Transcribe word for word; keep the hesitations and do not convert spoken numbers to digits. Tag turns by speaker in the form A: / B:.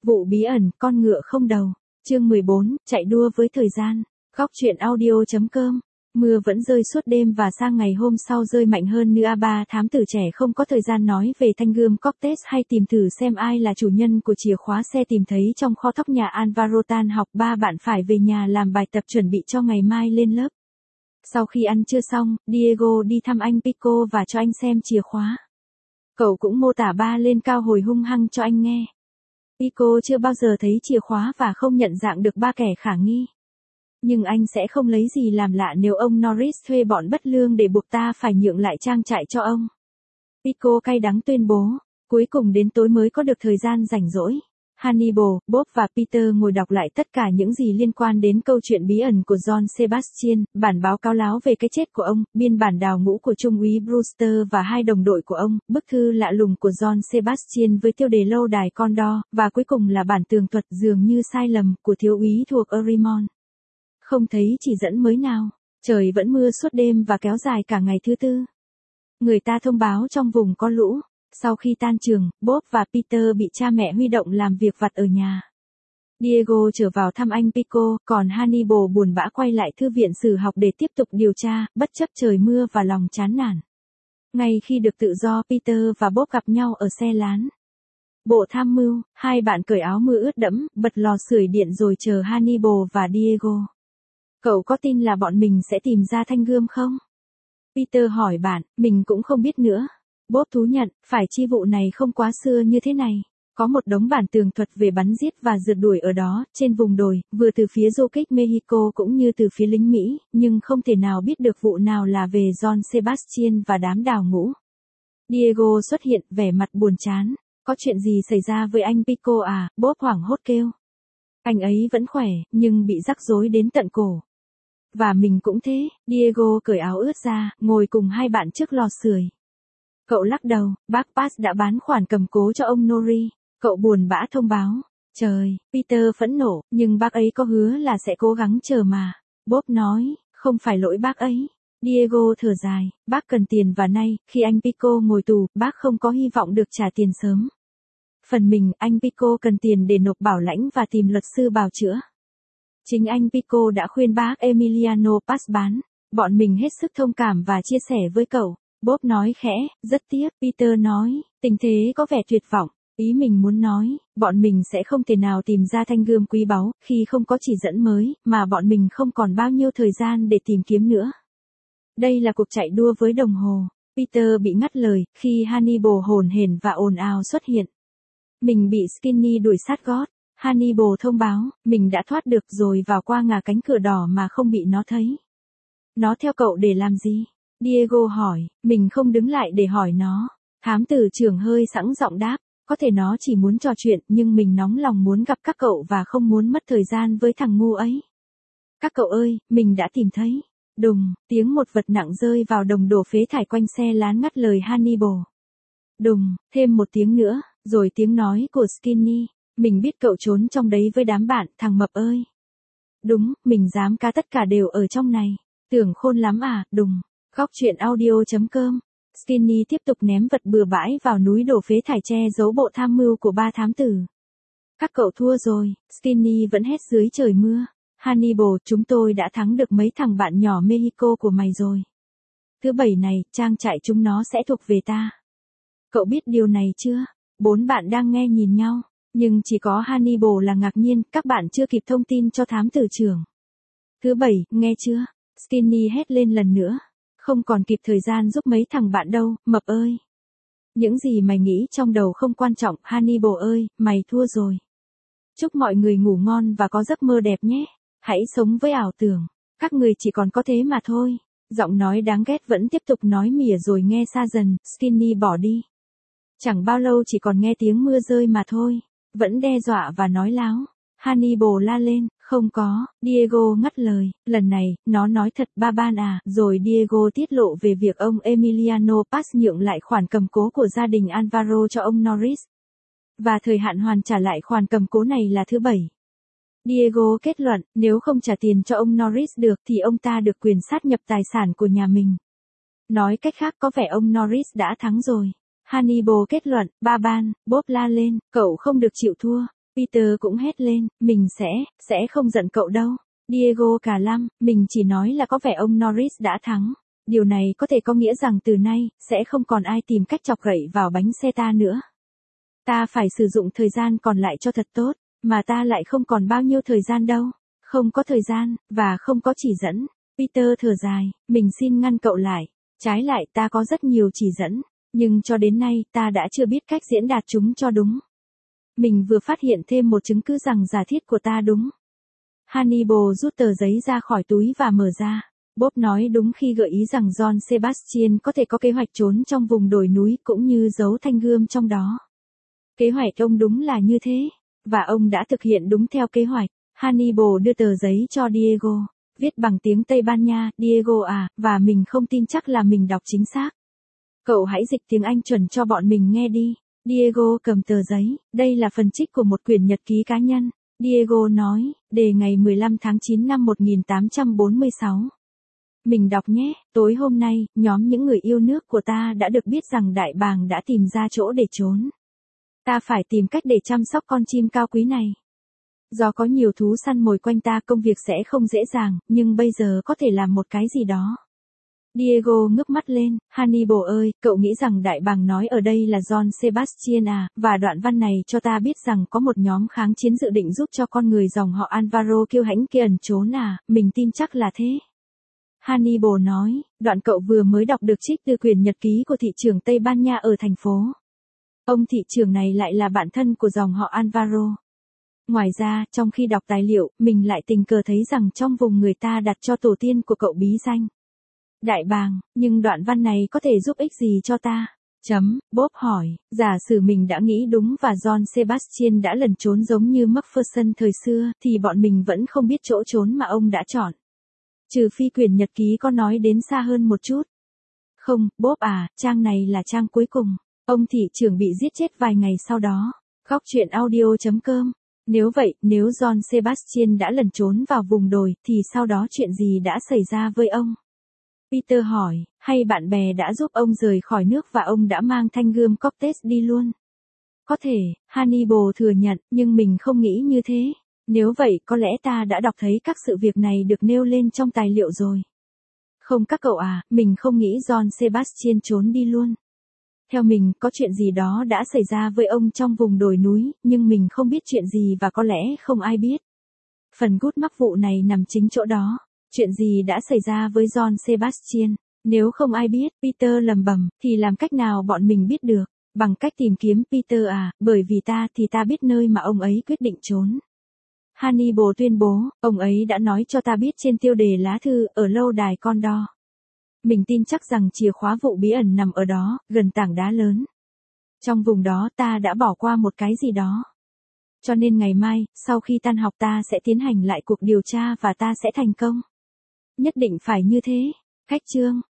A: Vụ bí ẩn, con ngựa không đầu. Chương mười bốn, chạy đua với thời gian. Góc truyện audio.com. Mưa vẫn rơi suốt đêm và sang ngày hôm sau rơi mạnh hơn nữa. Ba thám tử trẻ không có thời gian nói về thanh gươm Cortez hay tìm thử xem ai là chủ nhân của chìa khóa xe tìm thấy trong kho thóc nhà Alvaro tan học. Ba bạn phải về nhà làm bài tập chuẩn bị cho ngày mai lên lớp. Sau khi ăn trưa xong, Diego đi thăm anh Pico và cho anh xem chìa khóa. Cậu cũng mô tả ba lên cao hồi hung hăng cho anh nghe. Pico chưa bao giờ thấy chìa khóa và không nhận dạng được ba kẻ khả nghi. Nhưng anh sẽ không lấy gì làm lạ nếu ông Norris thuê bọn bất lương để buộc ta phải nhượng lại trang trại cho ông. Pico cay đắng tuyên bố, cuối cùng đến tối mới có được thời gian rảnh rỗi. Hannibal, Bob và Peter ngồi đọc lại tất cả những gì liên quan đến câu chuyện bí ẩn của John Sebastian, bản báo cáo láo về cái chết của ông, biên bản đào ngũ của Trung úy Brewster và hai đồng đội của ông, bức thư lạ lùng của John Sebastian với tiêu đề lâu đài Condor, và cuối cùng là bản tường thuật dường như sai lầm của thiếu úy thuộc Erimon. Không thấy chỉ dẫn mới nào, trời vẫn mưa suốt đêm và kéo dài cả ngày thứ tư. Người ta thông báo trong vùng có lũ. Sau khi tan trường, Bob và Peter bị cha mẹ huy động làm việc vặt ở nhà. Diego trở vào thăm anh Pico, còn Hannibal buồn bã quay lại thư viện sử học để tiếp tục điều tra, bất chấp trời mưa và lòng chán nản. Ngay khi được tự do, Peter và Bob gặp nhau ở xe lán. Bộ tham mưu, hai bạn cởi áo mưa ướt đẫm, bật lò sưởi điện rồi chờ Hannibal và Diego. Cậu có tin là bọn mình sẽ tìm ra thanh gươm không? Peter hỏi bạn, mình cũng không biết nữa. Bob thú nhận, phải chi vụ này không quá xưa như thế này. Có một đống bản tường thuật về bắn giết và rượt đuổi ở đó, trên vùng đồi, vừa từ phía du kích Mexico cũng như từ phía lính Mỹ, nhưng không thể nào biết được vụ nào là về John Sebastian và đám đào ngũ. Diego xuất hiện, vẻ mặt buồn chán. Có chuyện gì xảy ra với anh Pico à? Bob hoảng hốt kêu. Anh ấy vẫn khỏe, nhưng bị rắc rối đến tận cổ. Và mình cũng thế. Diego cởi áo ướt ra, ngồi cùng hai bạn trước lò sưởi. Cậu lắc đầu, bác Pass đã bán khoản cầm cố cho ông Nori. Cậu buồn bã thông báo. Trời, Peter phẫn nộ, nhưng bác ấy có hứa là sẽ cố gắng chờ mà. Bob nói, không phải lỗi bác ấy. Diego thở dài, bác cần tiền và nay, khi anh Pico ngồi tù, bác không có hy vọng được trả tiền sớm. Phần mình, anh Pico cần tiền để nộp bảo lãnh và tìm luật sư bào chữa. Chính anh Pico đã khuyên bác Emiliano Pass bán. Bọn mình hết sức thông cảm và chia sẻ với cậu. Bob nói khẽ, rất tiếc. Peter nói, tình thế có vẻ tuyệt vọng. Ý mình muốn nói, bọn mình sẽ không thể nào tìm ra thanh gươm quý báu, khi không có chỉ dẫn mới, mà bọn mình không còn bao nhiêu thời gian để tìm kiếm nữa. Đây là cuộc chạy đua với đồng hồ. Peter bị ngắt lời, khi Hannibal hồn hển và ồn ào xuất hiện. Mình bị Skinny đuổi sát gót. Hannibal thông báo, mình đã thoát được rồi vào qua ngà cánh cửa đỏ mà không bị nó thấy. Nó theo cậu để làm gì? Diego hỏi, mình không đứng lại để hỏi nó. Thám tử trưởng hơi sẵn giọng đáp, có thể nó chỉ muốn trò chuyện nhưng mình nóng lòng muốn gặp các cậu và không muốn mất thời gian với thằng ngu ấy. Các cậu ơi, mình đã tìm thấy. Đùng, tiếng một vật nặng rơi vào đồng đổ phế thải quanh xe lán ngắt lời Hannibal. Đùng, thêm một tiếng nữa, rồi tiếng nói của Skinny. Mình biết cậu trốn trong đấy với đám bạn, thằng mập ơi. Đúng, mình dám cá tất cả đều ở trong này. Tưởng khôn lắm à, đùng. Góc truyện audio.com. Skinny tiếp tục ném vật bừa bãi vào núi đổ phế thải che giấu bộ tham mưu của ba thám tử. Các cậu thua rồi, Skinny vẫn hét dưới trời mưa. Hannibal, chúng tôi đã thắng được mấy thằng bạn nhỏ Mexico của mày rồi. Thứ bảy này, trang trại chúng nó sẽ thuộc về ta. Cậu biết điều này chưa? Bốn bạn đang nghe nhìn nhau. Nhưng chỉ có Hannibal là ngạc nhiên, các bạn chưa kịp thông tin cho thám tử trưởng. Thứ bảy, nghe chưa? Skinny hét lên lần nữa. Không còn kịp thời gian giúp mấy thằng bạn đâu, mập ơi. Những gì mày nghĩ trong đầu không quan trọng, Hannibal ơi, mày thua rồi. Chúc mọi người ngủ ngon và có giấc mơ đẹp nhé. Hãy sống với ảo tưởng. Các người chỉ còn có thế mà thôi. Giọng nói đáng ghét vẫn tiếp tục nói mỉa rồi nghe xa dần, Skinny bỏ đi. Chẳng bao lâu chỉ còn nghe tiếng mưa rơi mà thôi. Vẫn đe dọa và nói láo. Hannibal la lên, không có, Diego ngắt lời, lần này, nó nói thật ba ban à, rồi Diego tiết lộ về việc ông Emiliano Pass nhượng lại khoản cầm cố của gia đình Alvaro cho ông Norris. Và thời hạn hoàn trả lại khoản cầm cố này là thứ bảy. Diego kết luận, nếu không trả tiền cho ông Norris được thì ông ta được quyền sát nhập tài sản của nhà mình. Nói cách khác có vẻ ông Norris đã thắng rồi. Hannibal kết luận, ba ban, Bob la lên, cậu không được chịu thua. Peter cũng hét lên, mình sẽ, sẽ không giận cậu đâu. Diego cả lăm, mình chỉ nói là có vẻ ông Norris đã thắng. Điều này có thể có nghĩa rằng từ nay, sẽ không còn ai tìm cách chọc gậy vào bánh xe ta nữa. Ta phải sử dụng thời gian còn lại cho thật tốt, mà ta lại không còn bao nhiêu thời gian đâu. Không có thời gian, và không có chỉ dẫn. Peter thở dài, mình xin ngăn cậu lại. Trái lại ta có rất nhiều chỉ dẫn, nhưng cho đến nay ta đã chưa biết cách diễn đạt chúng cho đúng. Mình vừa phát hiện thêm một chứng cứ rằng giả thiết của ta đúng. Hannibal rút tờ giấy ra khỏi túi và mở ra. Bob nói đúng khi gợi ý rằng John Sebastian có thể có kế hoạch trốn trong vùng đồi núi cũng như giấu thanh gươm trong đó. Kế hoạch ông đúng là như thế, và ông đã thực hiện đúng theo kế hoạch. Hannibal đưa tờ giấy cho Diego, viết bằng tiếng Tây Ban Nha, Diego à, và mình không tin chắc là mình đọc chính xác. Cậu hãy dịch tiếng Anh chuẩn cho bọn mình nghe đi. Diego cầm tờ giấy, đây là phần trích của một quyển nhật ký cá nhân. Diego nói, đề ngày mười lăm tháng chín năm một nghìn tám trăm bốn mươi sáu. Mình đọc nhé, tối hôm nay, nhóm những người yêu nước của ta đã được biết rằng đại bàng đã tìm ra chỗ để trốn. Ta phải tìm cách để chăm sóc con chim cao quý này. Do có nhiều thú săn mồi quanh ta công việc sẽ không dễ dàng, nhưng bây giờ có thể làm một cái gì đó. Diego ngước mắt lên, Hannibal ơi, cậu nghĩ rằng đại bàng nói ở đây là John Sebastian à, và đoạn văn này cho ta biết rằng có một nhóm kháng chiến dự định giúp cho con người dòng họ Alvaro kiêu hãnh kia ẩn trốn à, mình tin chắc là thế. Hannibal nói, đoạn cậu vừa mới đọc được trích từ quyển nhật ký của thị trưởng Tây Ban Nha ở thành phố. Ông thị trưởng này lại là bạn thân của dòng họ Alvaro. Ngoài ra, trong khi đọc tài liệu, mình lại tình cờ thấy rằng trong vùng người ta đặt cho tổ tiên của cậu bí danh Đại bàng, nhưng đoạn văn này có thể giúp ích gì cho ta? Chấm, Bob hỏi, giả sử mình đã nghĩ đúng và John Sebastian đã lẩn trốn giống như Macpherson thời xưa, thì bọn mình vẫn không biết chỗ trốn mà ông đã chọn. Trừ phi quyển nhật ký có nói đến xa hơn một chút. Không, Bob à, trang này là trang cuối cùng. Ông thị trưởng bị giết chết vài ngày sau đó. Góc truyện audio chấm com. Nếu vậy, nếu John Sebastian đã lẩn trốn vào vùng đồi, thì sau đó chuyện gì đã xảy ra với ông? Peter hỏi, hay bạn bè đã giúp ông rời khỏi nước và ông đã mang thanh gươm Cortez đi luôn? Có thể, Hannibal thừa nhận, nhưng mình không nghĩ như thế. Nếu vậy, có lẽ ta đã đọc thấy các sự việc này được nêu lên trong tài liệu rồi. Không các cậu à, mình không nghĩ John Sebastian trốn đi luôn. Theo mình, có chuyện gì đó đã xảy ra với ông trong vùng đồi núi, nhưng mình không biết chuyện gì và có lẽ không ai biết. Phần gút mắc vụ này nằm chính chỗ đó. Chuyện gì đã xảy ra với John Sebastian? Nếu không ai biết, Peter lầm bầm, thì làm cách nào bọn mình biết được? Bằng cách tìm kiếm Peter à, bởi vì ta thì ta biết nơi mà ông ấy quyết định trốn. Hannibal tuyên bố, ông ấy đã nói cho ta biết trên tiêu đề lá thư, ở lâu đài Condor. Mình tin chắc rằng chìa khóa vụ bí ẩn nằm ở đó, gần tảng đá lớn. Trong vùng đó ta đã bỏ qua một cái gì đó. Cho nên ngày mai, sau khi tan học ta sẽ tiến hành lại cuộc điều tra và ta sẽ thành công. Nhất định phải như thế. Khách chương.